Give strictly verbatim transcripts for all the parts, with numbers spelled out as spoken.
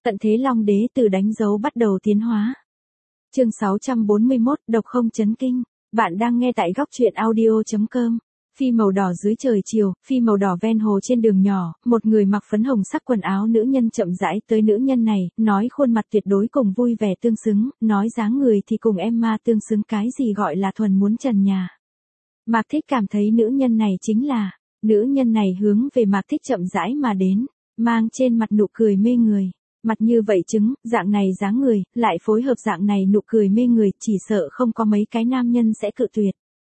Tận thế Long Đế từ đánh dấu bắt đầu tiến hóa. Chương sáu trăm bốn mươi mốt, độc không chấn kinh. Bạn đang nghe tại góc truyện audio chấm com. Phi màu đỏ dưới trời chiều, phi màu đỏ ven hồ trên đường nhỏ, một người mặc phấn hồng sắc quần áo nữ nhân chậm rãi tới nữ nhân này, nói khuôn mặt tuyệt đối cùng vui vẻ tương xứng, nói dáng người thì cùng Emma tương xứng, cái gì gọi là thuần muốn trần nhà. Mạc Thích cảm thấy nữ nhân này chính là, nữ nhân này hướng về Mạc Thích chậm rãi mà đến, mang trên mặt nụ cười mê người. Mặt như vậy trứng, dạng này dáng người, lại phối hợp dạng này nụ cười mê người, chỉ sợ không có mấy cái nam nhân sẽ cự tuyệt.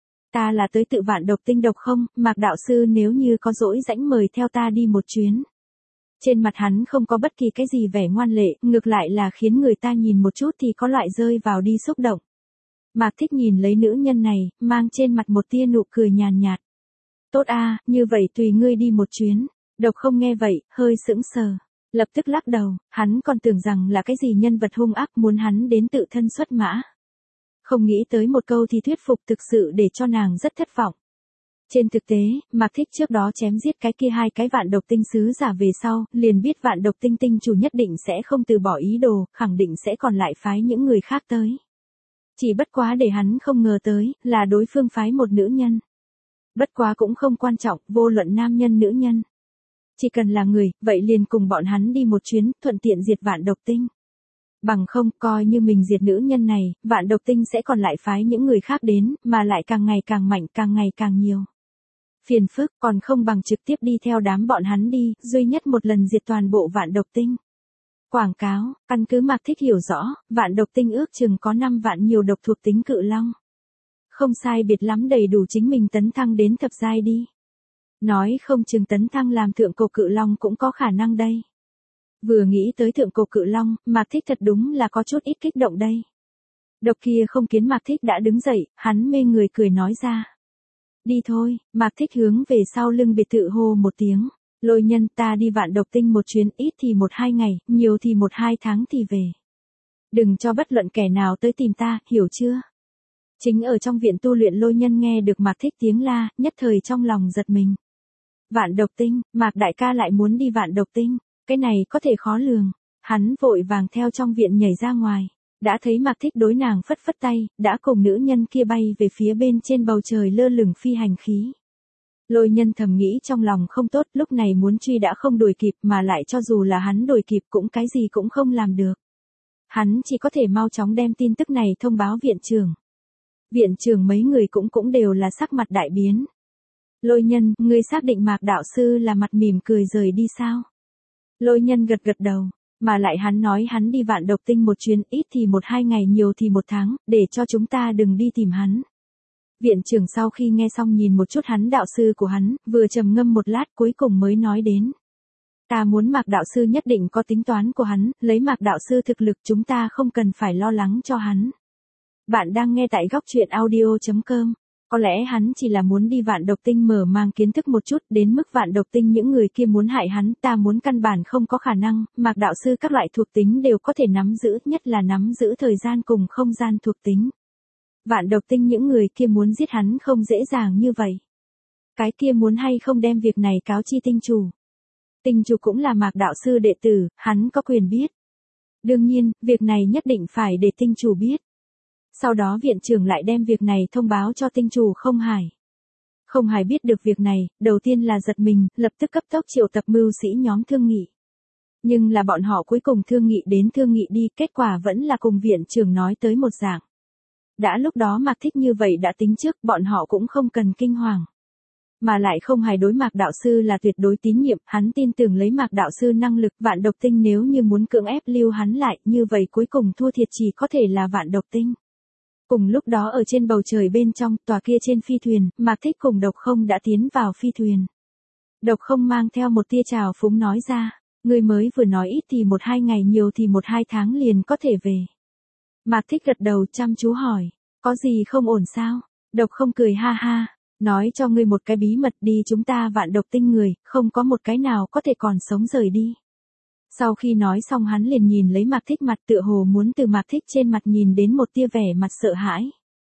Ta là tới tự vạn độc tinh độc không, Mạc đạo sư nếu như có rỗi rãnh mời theo ta đi một chuyến. Trên mặt hắn không có bất kỳ cái gì vẻ ngoan lệ, ngược lại là khiến người ta nhìn một chút thì có loại rơi vào đi xúc động. Mạc Thích nhìn lấy nữ nhân này, mang trên mặt một tia nụ cười nhàn nhạt. Tốt a, như vậy tùy ngươi đi một chuyến. Độc không nghe vậy, hơi sững sờ. Lập tức lắc đầu, hắn còn tưởng rằng là cái gì nhân vật hung ác muốn hắn đến tự thân xuất mã. Không nghĩ tới một câu thì thuyết phục thực sự để cho nàng rất thất vọng. Trên thực tế, Mạc Thích trước đó chém giết cái kia hai cái vạn độc tinh sứ giả về sau, liền biết vạn độc tinh tinh chủ nhất định sẽ không từ bỏ ý đồ, khẳng định sẽ còn lại phái những người khác tới. Chỉ bất quá để hắn không ngờ tới, là đối phương phái một nữ nhân. Bất quá cũng không quan trọng, vô luận nam nhân nữ nhân. Chỉ cần là người, vậy liền cùng bọn hắn đi một chuyến, thuận tiện diệt vạn độc tinh. Bằng không, coi như mình diệt nữ nhân này, vạn độc tinh sẽ còn lại phái những người khác đến, mà lại càng ngày càng mạnh, càng ngày càng nhiều. Phiền phức, còn không bằng trực tiếp đi theo đám bọn hắn đi, duy nhất một lần diệt toàn bộ vạn độc tinh. Quảng cáo, căn cứ Mạc Thích hiểu rõ, vạn độc tinh ước chừng có năm vạn nhiều độc thuộc tính cự long. Không sai biệt lắm đầy đủ chính mình tấn thăng đến thập giai đi. Nói không chừng tấn thăng làm thượng cổ cự long cũng có khả năng đây. Vừa nghĩ tới thượng cổ cự long, Mạc Thích thật đúng là có chút ít kích động đây. Độc kia không kiến Mạc Thích đã đứng dậy, hắn mê người cười nói ra. Đi thôi, Mạc Thích hướng về sau lưng biệt thự hô một tiếng. Lôi nhân, ta đi vạn độc tinh một chuyến, ít thì một hai ngày, nhiều thì một hai tháng thì về. Đừng cho bất luận kẻ nào tới tìm ta, hiểu chưa? Chính ở trong viện tu luyện Lôi nhân nghe được Mạc Thích tiếng la, nhất thời trong lòng giật mình. Vạn độc tinh, Mạc đại ca lại muốn đi vạn độc tinh, cái này có thể khó lường. Hắn vội vàng theo trong viện nhảy ra ngoài, đã thấy Mạc Thích đối nàng phất phất tay, đã cùng nữ nhân kia bay về phía bên trên bầu trời lơ lửng phi hành khí. Lôi nhân thầm nghĩ trong lòng không tốt, lúc này muốn truy đã không đuổi kịp, mà lại cho dù là hắn đuổi kịp cũng cái gì cũng không làm được. Hắn chỉ có thể mau chóng đem tin tức này thông báo viện trưởng. Viện trưởng mấy người cũng cũng đều là sắc mặt đại biến. Lôi nhân, ngươi xác định Mạc đạo sư là mặt mỉm cười rời đi sao? Lôi nhân gật gật đầu, mà lại hắn nói hắn đi vạn độc tinh một chuyến, ít thì một hai ngày, nhiều thì một tháng, để cho chúng ta đừng đi tìm hắn. Viện trưởng sau khi nghe xong nhìn một chút hắn đạo sư của hắn, vừa trầm ngâm một lát cuối cùng mới nói đến. Ta muốn Mạc đạo sư nhất định có tính toán của hắn, lấy Mạc đạo sư thực lực chúng ta không cần phải lo lắng cho hắn. Bạn đang nghe tại góc truyện audio chấm com. Có lẽ hắn chỉ là muốn đi vạn độc tinh mở mang kiến thức một chút, đến mức vạn độc tinh những người kia muốn hại hắn, ta muốn căn bản không có khả năng, Mạc đạo sư các loại thuộc tính đều có thể nắm giữ, nhất là nắm giữ thời gian cùng không gian thuộc tính. Vạn độc tinh những người kia muốn giết hắn không dễ dàng như vậy. Cái kia muốn hay không đem việc này cáo chi tinh chủ. Tinh chủ cũng là Mạc đạo sư đệ tử, hắn có quyền biết. Đương nhiên, việc này nhất định phải để tinh chủ biết. Sau đó viện trưởng lại đem việc này thông báo cho tinh chủ Không Hải. Không Hải biết được việc này, đầu tiên là giật mình, lập tức cấp tốc triệu tập mưu sĩ nhóm thương nghị. Nhưng là bọn họ cuối cùng thương nghị đến thương nghị đi, kết quả vẫn là cùng viện trưởng nói tới một dạng. Đã lúc đó Mạc Thích như vậy đã tính trước, bọn họ cũng không cần kinh hoàng. Mà lại Không Hải đối Mạc đạo sư là tuyệt đối tín nhiệm, hắn tin tưởng lấy Mạc đạo sư năng lực, vạn độc tinh nếu như muốn cưỡng ép lưu hắn lại, như vậy cuối cùng thua thiệt chỉ có thể là vạn độc tinh. Cùng lúc đó ở trên bầu trời bên trong, tòa kia trên phi thuyền, Mạc Thích cùng Độc Không đã tiến vào phi thuyền. Độc Không mang theo một tia trào phúng nói ra, người mới vừa nói ít thì một hai ngày, nhiều thì một hai tháng liền có thể về. Mạc Thích gật đầu chăm chú hỏi, có gì không ổn sao? Độc Không cười ha ha, nói cho ngươi một cái bí mật đi, chúng ta vạn độc tinh người, không có một cái nào có thể còn sống rời đi. Sau khi nói xong hắn liền nhìn lấy Mạc Thích mặt, tựa hồ muốn từ Mạc Thích trên mặt nhìn đến một tia vẻ mặt sợ hãi.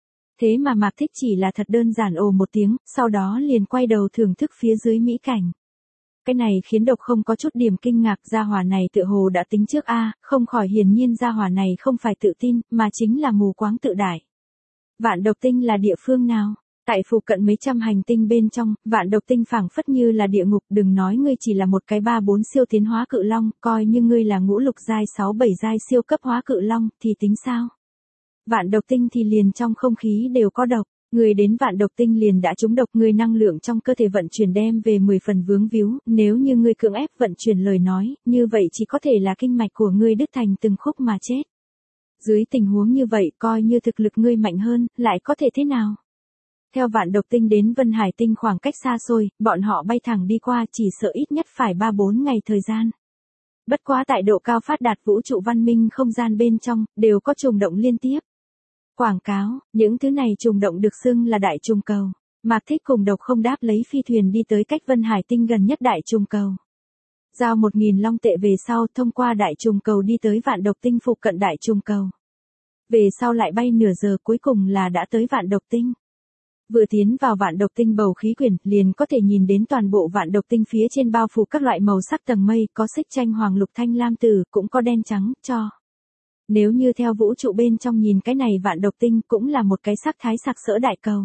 Thế mà Mạc Thích chỉ là thật đơn giản ồ một tiếng, sau đó liền quay đầu thưởng thức phía dưới mỹ cảnh. cái này khiến Độc Không có chút điểm kinh ngạc, gia hỏa này tựa hồ đã tính trước a, không khỏi hiển nhiên gia hỏa này không phải tự tin, mà chính là mù quáng tự đại. Vạn độc tinh là địa phương nào? Tại phụ cận mấy trăm hành tinh bên trong, vạn độc tinh phảng phất như là địa ngục, đừng nói ngươi chỉ là một cái ba bốn siêu tiến hóa cự long, coi như ngươi là ngũ lục giai sáu bảy giai siêu cấp hóa cự long, thì tính sao? Vạn độc tinh thì liền trong không khí đều có độc, người đến vạn độc tinh liền đã trúng độc, người năng lượng trong cơ thể vận chuyển đem về mười phần vướng víu, nếu như ngươi cưỡng ép vận chuyển lời nói, như vậy chỉ có thể là kinh mạch của ngươi đứt thành từng khúc mà chết. Dưới tình huống như vậy, coi như thực lực ngươi mạnh hơn, lại có thể thế nào? Theo vạn độc tinh đến Vân Hải tinh khoảng cách xa xôi, bọn họ bay thẳng đi qua chỉ sợ ít nhất phải ba bốn ngày thời gian. Bất quá tại độ cao phát đạt vũ trụ văn minh không gian bên trong, đều có trùng động liên tiếp. Quảng cáo, những thứ này trùng động được xưng là đại trùng cầu. Mạc Thích cùng Độc Không đáp lấy phi thuyền đi tới cách Vân Hải tinh gần nhất đại trùng cầu. Giao một nghìn long tệ về sau thông qua đại trùng cầu đi tới vạn độc tinh phụ cận đại trùng cầu. Về sau lại bay nửa giờ cuối cùng là đã tới vạn độc tinh. Vừa tiến vào vạn độc tinh bầu khí quyển, liền có thể nhìn đến toàn bộ vạn độc tinh phía trên bao phủ các loại màu sắc tầng mây, có xích tranh hoàng lục thanh lam tử, cũng có đen trắng, cho. Nếu như theo vũ trụ bên trong nhìn cái này vạn độc tinh cũng là một cái sắc thái sặc sỡ đại cầu.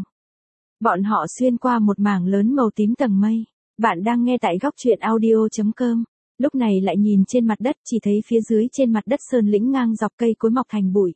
Bọn họ xuyên qua một mảng lớn màu tím tầng mây. Bạn đang nghe tại góc truyện audio chấm com. Lúc này lại nhìn trên mặt đất, chỉ thấy phía dưới trên mặt đất sơn lĩnh ngang dọc cây cối mọc thành bụi.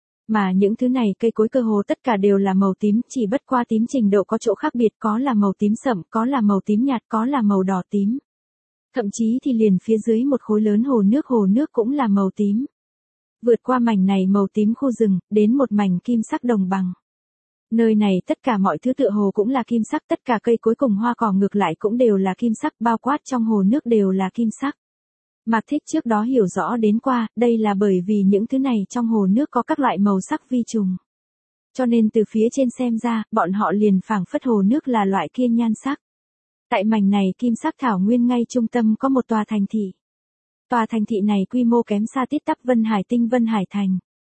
Mà những thứ này cây cối cơ hồ tất cả đều là màu tím, chỉ bất qua tím trình độ có chỗ khác biệt, có là màu tím sẫm, có là màu tím nhạt, có là màu đỏ tím. Thậm chí thì liền phía dưới một khối lớn hồ nước hồ nước cũng là màu tím. Vượt qua mảnh này màu tím khu rừng, đến một mảnh kim sắc đồng bằng. Nơi này tất cả mọi thứ tựa hồ cũng là kim sắc, tất cả cây cối cùng hoa cỏ ngược lại cũng đều là kim sắc, bao quát trong hồ nước đều là kim sắc. Mạc Thích trước đó hiểu rõ đến qua, đây là bởi vì những thứ này trong hồ nước có các loại màu sắc vi trùng. Cho nên từ phía trên xem ra, bọn họ liền phảng phất hồ nước là loại kia nhan sắc. Tại mảnh này kim sắc thảo nguyên ngay trung tâm có một tòa thành thị. Tòa thành thị này quy mô kém xa tít tắp Vân Hải tinh Vân Hải thành.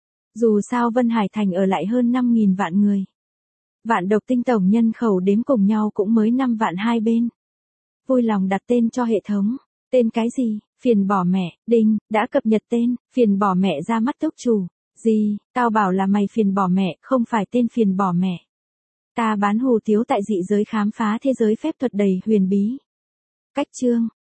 Dù sao Vân Hải thành ở lại hơn năm nghìn vạn người. Vạn độc tinh tổng nhân khẩu đếm cùng nhau cũng mới năm vạn hai bên. Vui lòng đặt tên cho hệ thống. Tên cái gì? Phiền bỏ mẹ, đinh, đã cập nhật tên, phiền bỏ mẹ ra mắt túc chủ. Gì, tao bảo là mày phiền bỏ mẹ, không phải tên phiền bỏ mẹ. Ta bán hù tiếu tại dị giới khám phá thế giới phép thuật đầy huyền bí. Cách chương,